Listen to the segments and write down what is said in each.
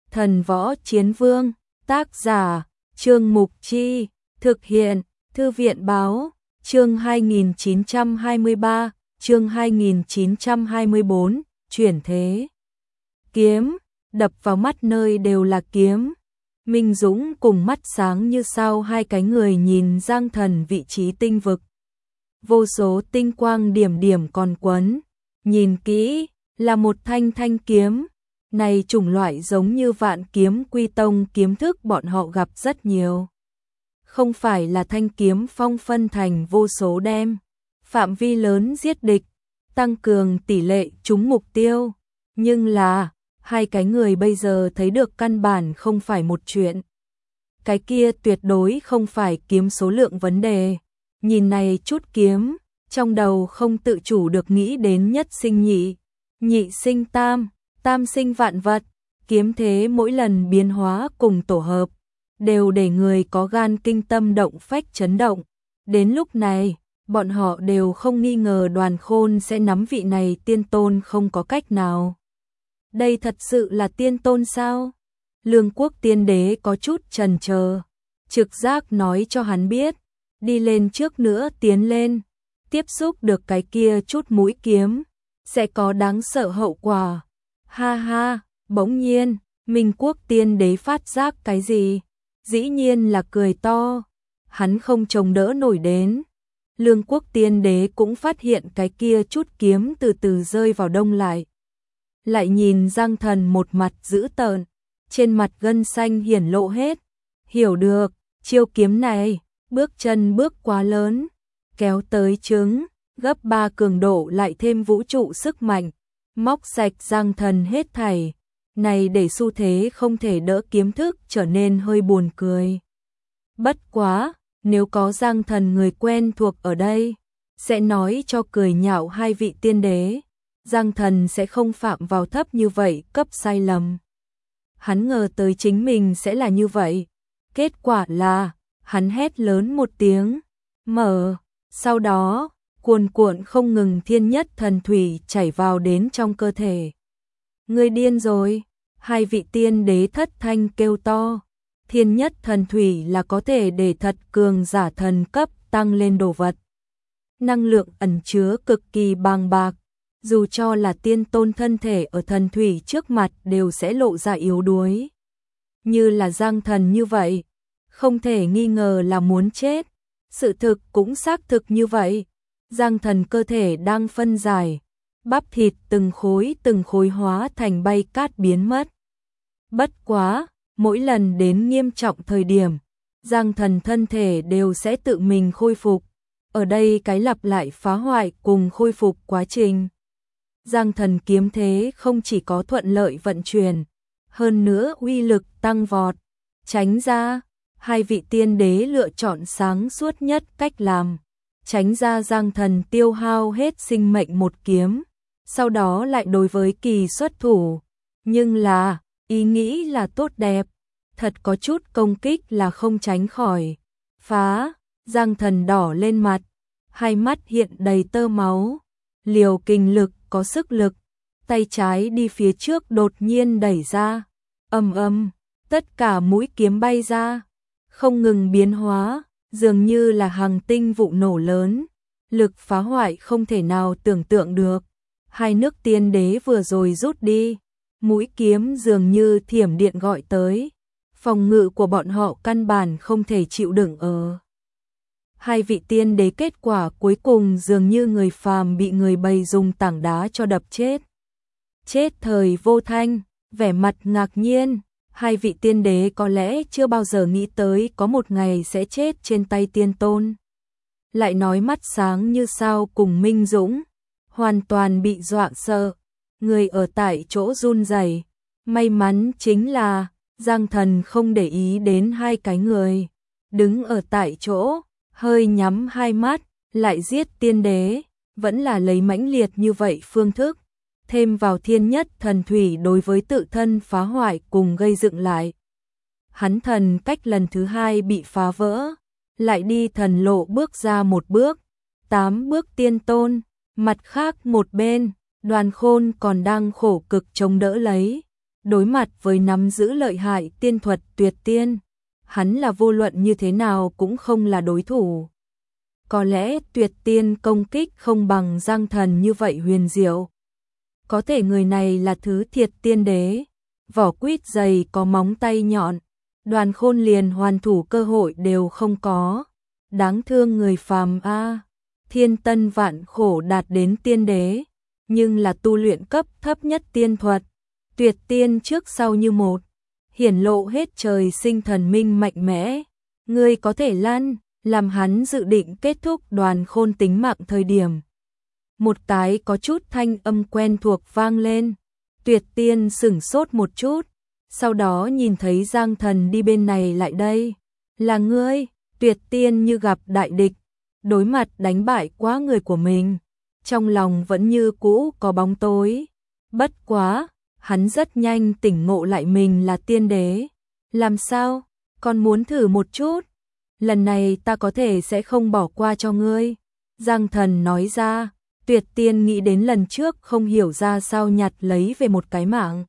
Thần Võ Chiến Vương, tác giả, Trương Mục Chi, thực hiện, Thư viện Báo, chương 2923, chương 2924, chuyển thế. Kiếm, đập vào mắt nơi đều là kiếm. Minh Dũng cùng mắt sáng như sao hai cái người nhìn Giang Thần vị trí tinh vực. Vô số tinh quang điểm điểm còn quấn, nhìn kỹ, là một thanh thanh kiếm. Này chủng loại giống như Vạn Kiếm Quy Tông kiếm thức bọn họ gặp rất nhiều. Không phải là thanh kiếm phong phân thành vô số đem, phạm vi lớn giết địch, tăng cường tỷ lệ trúng mục tiêu. Nhưng là, hai cái người bây giờ thấy được căn bản không phải một chuyện. Cái kia tuyệt đối không phải kiếm số lượng vấn đề. Nhìn này chút kiếm, trong đầu không tự chủ được nghĩ đến nhất sinh nhị, nhị sinh tam, tam sinh vạn vật. Kiếm thế mỗi lần biến hóa cùng tổ hợp, đều để người có gan kinh tâm động phách chấn động. Đến lúc này, bọn họ đều không nghi ngờ Đoàn Khôn sẽ nắm vị này tiên tôn không có cách nào. Đây thật sự là tiên tôn sao? Lương Quốc Tiên Đế có chút chần chờ, trực giác nói cho hắn biết, đi lên trước nữa tiến lên, tiếp xúc được cái kia chút mũi kiếm, sẽ có đáng sợ hậu quả. Ha ha, bỗng nhiên, Minh Quốc Tiên Đế phát giác cái gì? Dĩ nhiên là cười to, hắn không chống đỡ nổi đến. Lương Quốc Tiên Đế cũng phát hiện cái kia chút kiếm từ từ rơi vào đông lại. Lại nhìn Giang Thần một mặt dữ tợn, trên mặt gân xanh hiển lộ hết. Hiểu được, chiêu kiếm này, bước chân bước quá lớn, kéo tới trứng, gấp 3 cường độ lại thêm vũ trụ sức mạnh, móc sạch Giang Thần hết thảy. Này để xu thế không thể đỡ kiếm thức trở nên hơi buồn cười. Bất quá, nếu có Giang Thần người quen thuộc ở đây, sẽ nói cho cười nhạo hai vị tiên đế. Giang Thần sẽ không phạm vào thấp như vậy cấp sai lầm. Hắn ngờ tới chính mình sẽ là như vậy. Kết quả là, hắn hét lớn một tiếng, mở. Sau đó, cuồn cuộn không ngừng thiên nhất thần thủy chảy vào đến trong cơ thể. Người điên rồi, hai vị tiên đế thất thanh kêu to. Thiên nhất thần thủy là có thể để thật cường giả thần cấp tăng lên đồ vật. Năng lượng ẩn chứa cực kỳ bàng bạc. Dù cho là tiên tôn thân thể ở thần thủy trước mặt đều sẽ lộ ra yếu đuối. Như là Giang Thần như vậy, không thể nghi ngờ là muốn chết. Sự thực cũng xác thực như vậy. Giang Thần cơ thể đang phân giải, bắp thịt từng khối hóa thành bay cát biến mất. Bất quá, mỗi lần đến nghiêm trọng thời điểm, Giang Thần thân thể đều sẽ tự mình khôi phục. Ở đây cái lặp lại phá hoại cùng khôi phục quá trình. Giang Thần kiếm thế không chỉ có thuận lợi vận chuyển, hơn nữa uy lực tăng vọt. Tránh ra, hai vị tiên đế lựa chọn sáng suốt nhất cách làm. Tránh ra Giang Thần tiêu hao hết sinh mệnh một kiếm, sau đó lại đối với kỳ xuất thủ. Nhưng là, ý nghĩ là tốt đẹp, thật có chút công kích là không tránh khỏi. Phá, Giang Thần đỏ lên mặt, hai mắt hiện đầy tơ máu, liều kinh lực có sức lực, tay trái đi phía trước đột nhiên đẩy ra, tất cả mũi kiếm bay ra, không ngừng biến hóa, dường như là hàng tinh vụ nổ lớn, lực phá hoại không thể nào tưởng tượng được. Hai nước tiên đế vừa rồi rút đi, mũi kiếm dường như thiểm điện gọi tới, phòng ngự của bọn họ căn bản không thể chịu đựng ở. Hai vị tiên đế kết quả cuối cùng dường như người phàm bị người bầy dùng tảng đá cho đập chết. Chết thời vô thanh, vẻ mặt ngạc nhiên, hai vị tiên đế có lẽ chưa bao giờ nghĩ tới có một ngày sẽ chết trên tay tiên tôn. Lại nói mắt sáng như sao cùng Minh Dũng, hoàn toàn bị dọa sợ, người ở tại chỗ run rẩy. May mắn chính là Giang Thần không để ý đến hai cái người, đứng ở tại chỗ, hơi nhắm hai mắt, lại giết tiên đế, vẫn là lấy mãnh liệt như vậy phương thức, thêm vào thiên nhất thần thủy đối với tự thân phá hoại cùng gây dựng lại. Hắn thần cách lần thứ hai bị phá vỡ, lại đi thần lộ bước ra một bước, 8 bước tiên tôn, mặt khác một bên, Đoàn Khôn còn đang khổ cực chống đỡ lấy, Đối mặt với nắm giữ lợi hại tiên thuật Tuyệt Tiên, hắn là vô luận như thế nào cũng không là đối thủ. Có lẽ Tuyệt Tiên công kích không bằng Giang Thần như vậy huyền diệu. Có thể người này là thứ thiệt tiên đế, vỏ quýt dày có móng tay nhọn, Đoàn Khôn liền hoàn thủ cơ hội đều không có. Đáng thương người phàm a, thiên tân vạn khổ đạt đến tiên đế, nhưng là tu luyện cấp thấp nhất tiên thuật. Tuyệt Tiên trước sau như một, hiển lộ hết trời sinh thần minh mạnh mẽ. Ngươi có thể lăn, làm hắn dự định kết thúc Đoàn Khôn tính mạng thời điểm. Một cái có chút thanh âm quen thuộc vang lên. Tuyệt Tiên sửng sốt một chút, sau đó nhìn thấy Giang Thần đi bên này lại đây. Là ngươi? Tuyệt Tiên như gặp đại địch, đối mặt đánh bại quá người của mình, trong lòng vẫn như cũ có bóng tối. Bất quá, hắn rất nhanh tỉnh ngộ lại mình là tiên đế. Làm sao? Còn muốn thử một chút? Lần này ta có thể sẽ không bỏ qua cho ngươi. Giang Thần nói ra. Tuyệt Tiên nghĩ đến lần trước không hiểu ra sao nhặt lấy về một cái mạng.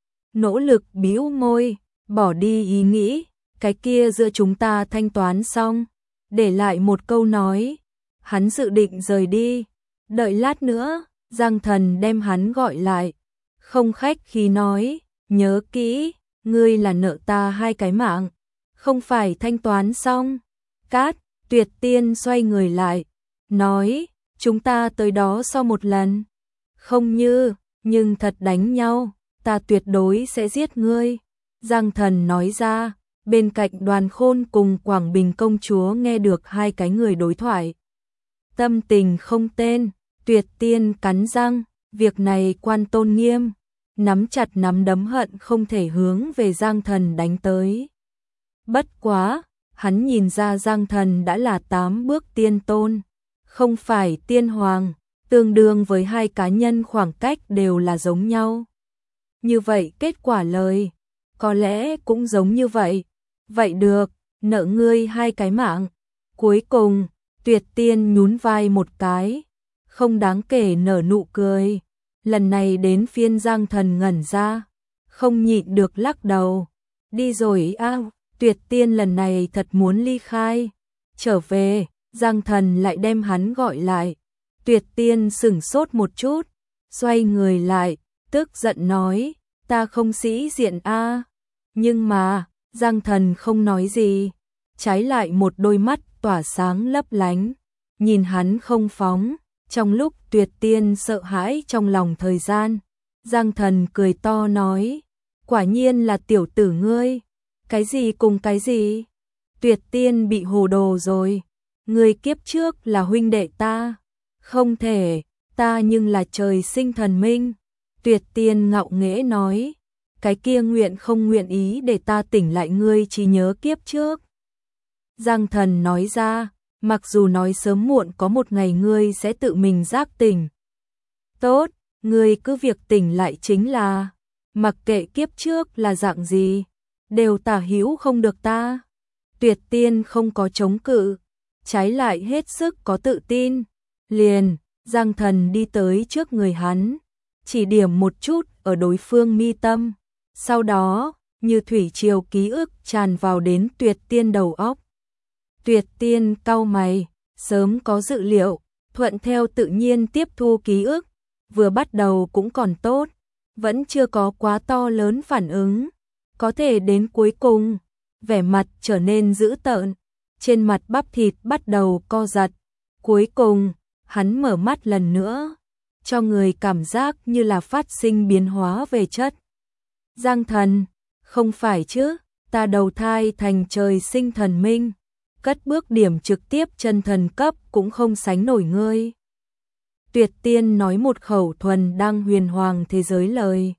Nỗ lực bĩu môi, bỏ đi ý nghĩ, cái kia giữa chúng ta thanh toán xong, để lại một câu nói. Hắn dự định rời đi, đợi lát nữa, Giang Thần đem hắn gọi lại. Không khách khí nói, nhớ kỹ, ngươi là nợ ta 2 cái mạng, không phải thanh toán xong. Cát, Tuyệt Tiên xoay người lại, nói, chúng ta tới đó sau một lần. Không nhưng thật đánh nhau, ta tuyệt đối sẽ giết ngươi. Giang Thần nói ra, bên cạnh Đoàn Khôn cùng Quảng Bình công chúa nghe được 2 cái người đối thoại. Tâm tình không tên, Tuyệt Tiên cắn răng, việc này quan tôn nghiêm, nắm chặt nắm đấm hận không thể hướng về Giang Thần đánh tới. Bất quá, hắn nhìn ra Giang Thần đã là 8 bước tiên tôn, không phải tiên hoàng, tương đương với 2 cá nhân khoảng cách đều là giống nhau. Như vậy kết quả lời, có lẽ cũng giống như vậy. Vậy được, nợ ngươi 2 cái mạng. Cuối cùng, Tuyệt Tiên nhún vai một cái, không đáng kể nở nụ cười. Lần này đến phiên Giang Thần ngẩn ra, không nhịn được lắc đầu. Đi rồi a, Tuyệt Tiên lần này thật muốn ly khai. Trở về, Giang Thần lại đem hắn gọi lại. Tuyệt Tiên sửng sốt một chút, xoay người lại, tức giận nói, ta không sĩ diện a. Nhưng mà, Giang Thần không nói gì, trái lại một đôi mắt tỏa sáng lấp lánh, nhìn hắn không phóng. Trong lúc Tuyệt Tiên sợ hãi trong lòng thời gian, Giang Thần cười to nói, quả nhiên là tiểu tử ngươi. Cái gì cùng cái gì? Tuyệt Tiên bị hồ đồ rồi. Ngươi kiếp trước là huynh đệ ta. Không thể, ta nhưng là trời sinh thần minh. Tuyệt Tiên ngạo nghễ nói, cái kia nguyện không nguyện ý để ta tỉnh lại ngươi trí nhớ kiếp trước. Giang Thần nói ra, mặc dù nói sớm muộn có một ngày ngươi sẽ tự mình giác tỉnh. Tốt, ngươi cứ việc tỉnh lại chính là, mặc kệ kiếp trước là dạng gì, đều tả hữu không được ta. Tuyệt Tiên không có chống cự, trái lại hết sức có tự tin. Liền, Giang Thần đi tới trước người hắn, chỉ điểm một chút ở đối phương mi tâm. Sau đó, như thủy triều ký ức tràn vào đến Tuyệt Tiên đầu óc. Tuyệt Tiên cau mày, sớm có dự liệu, thuận theo tự nhiên tiếp thu ký ức, vừa bắt đầu cũng còn tốt, vẫn chưa có quá to lớn phản ứng, có thể đến cuối cùng, vẻ mặt trở nên dữ tợn, trên mặt bắp thịt bắt đầu co giật, cuối cùng, hắn mở mắt lần nữa, cho người cảm giác như là phát sinh biến hóa về chất. Giang Thần, không phải chứ, ta đầu thai thành trời sinh thần minh, cất bước điểm trực tiếp chân thần cấp cũng không sánh nổi ngươi. Tuyệt Tiên nói một khẩu thuần đang huyền hoàng thế giới lời.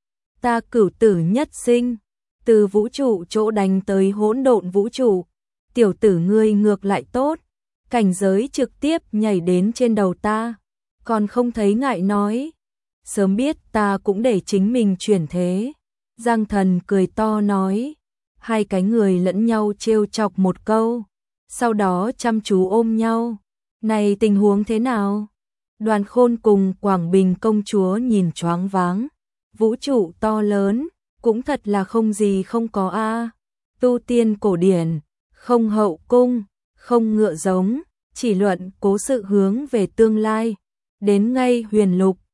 Ta cửu tử nhất sinh, từ vũ trụ chỗ đánh tới hỗn độn vũ trụ, tiểu tử ngươi ngược lại tốt, cảnh giới trực tiếp nhảy đến trên đầu ta, còn không thấy ngại nói. Sớm biết ta cũng để chính mình chuyển thế. Giang Thần cười to nói, 2 cái người lẫn nhau trêu chọc một câu, sau đó chăm chú ôm nhau. Này tình huống thế nào? Đoàn Khôn cùng Quảng Bình công chúa nhìn choáng váng, vũ trụ to lớn, cũng thật là không gì không có a. Tu tiên cổ điển, không hậu cung, không ngựa giống, chỉ luận cố sự hướng về tương lai. Đến ngay huyền lục,